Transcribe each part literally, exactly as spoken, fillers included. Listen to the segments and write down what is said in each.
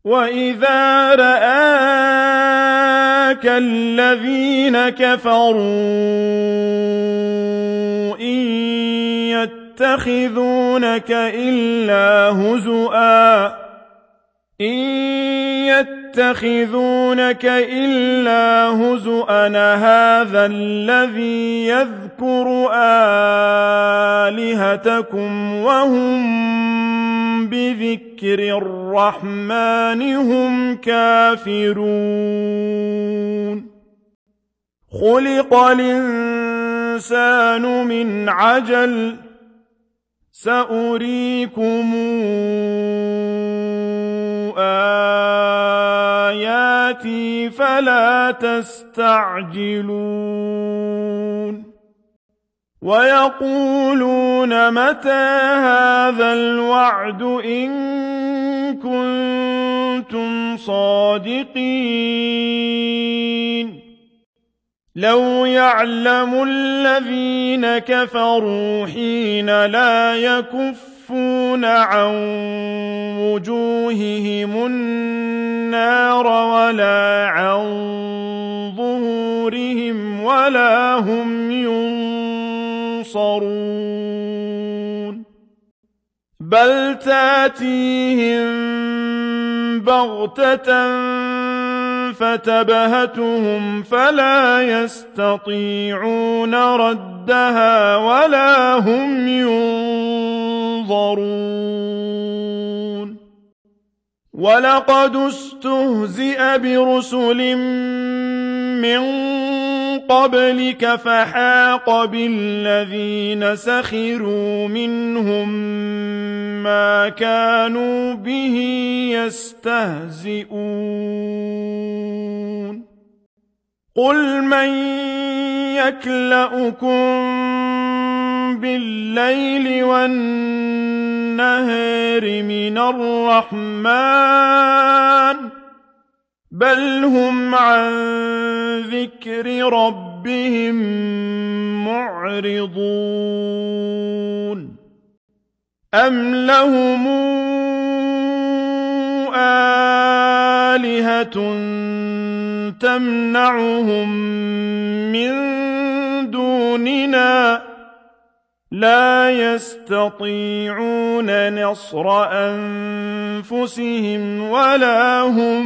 وَإِذَا رَآكَ الَّذِينَ كَفَرُوا إِن يَتَّخِذُونَكَ إِلَّا هُزُوًا إِن يَتَّخِذُونَكَ إِلَّا هُزُوًا أَهَٰذَا الَّذِي يَذْكُرُ آلِهَتَكُمْ وَهُم بِذِكْرِ الرَّحْمَٰنِ هُمْ كَافِرُونَ خُلِقَ الْإِنسَانُ مِنْ عَجَلٍ ۚ سَأُرِيكُمْ آيَاتِي فَلَا تَسْتَعْجِلُونِ وَيَقُولُونَ مَتَىٰ هَٰذَا الْوَعْدُ إِن كُنتُمْ صَادِقِينَ لَوْ يَعْلَمُ الَّذِينَ كَفَرُوا حِينَ لَا يَكُفُّونَ عَن وُجُوهِهِمُ النَّارَ وَلَا عَن ظُهُورِهِمْ وَلَا هُمْ يُنصَرُونَ بَلْ تَأْتِيهِم بَغْتَةً فَتَبْهَتُهُمْ فَلَا يَسْتَطِيعُونَ رَدَّهَا وَلَا هُمْ يُنظَرُونَ وَلَقَدِ اسْتُهْزِئَ بِرُسُلٍ مِّن قَبْلِكَ فَحَاقَ بِالَّذِينَ سَخِرُوا مِنْهُم مَّا كَانُوا بِهِ يَسْتَهْزِئُونَ قُلْ مَن يَكْلَؤُكُم بِاللَّيْلِ وَالنَّهَارِ مِنَ الرَّحْمَٰنِ بَلْ هُمْ عَن ذِكْرِ رَبِّهِم مُّعْرِضُونَ أَمْ لَهُمْ آلِهَةٌ تَمْنَعُهُم مِّن دُونِنَا ۚ لَا يَسْتَطِيعُونَ نَصْرَ أَنفُسِهِمْ وَلَا هُم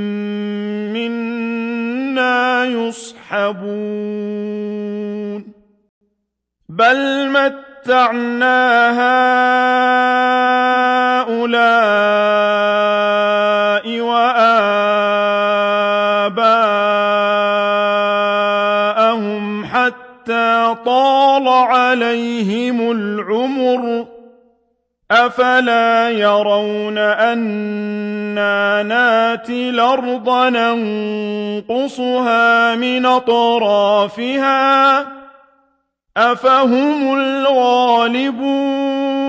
مِّنَّا يُصْحَبُونَ بَلْ مَتَّعْنَا هَٰؤُلَاءِ وَآبَاءَهُمْ حَتَّىٰ طَالَ عَلَيْهِمُ الْعُمُرُ ۗ أَفَلَا يَرَوْنَ أَنَّا نَأْتِي الْأَرْضَ نَنقُصُهَا مِنْ أَطْرَافِهَا ۚ أَفَهُمُ الْغَالِبُونَ